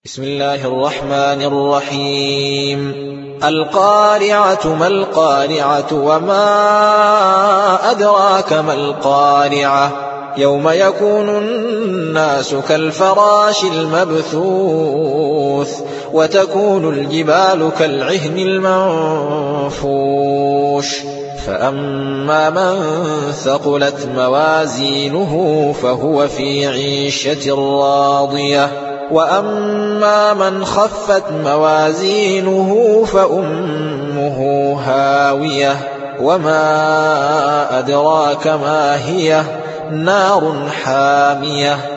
بسم الله الرحمن الرحيم القارعة ما القارعة وما أدراك ما القارعة يوم يكون الناس كالفراش المبثوث وتكون الجبال كالعهن المنفوش فأما من ثقلت موازينه فهو في عيشة راضية وأما من خفت موازينه فأمه هاوية وما أدراك ما هي نار حامية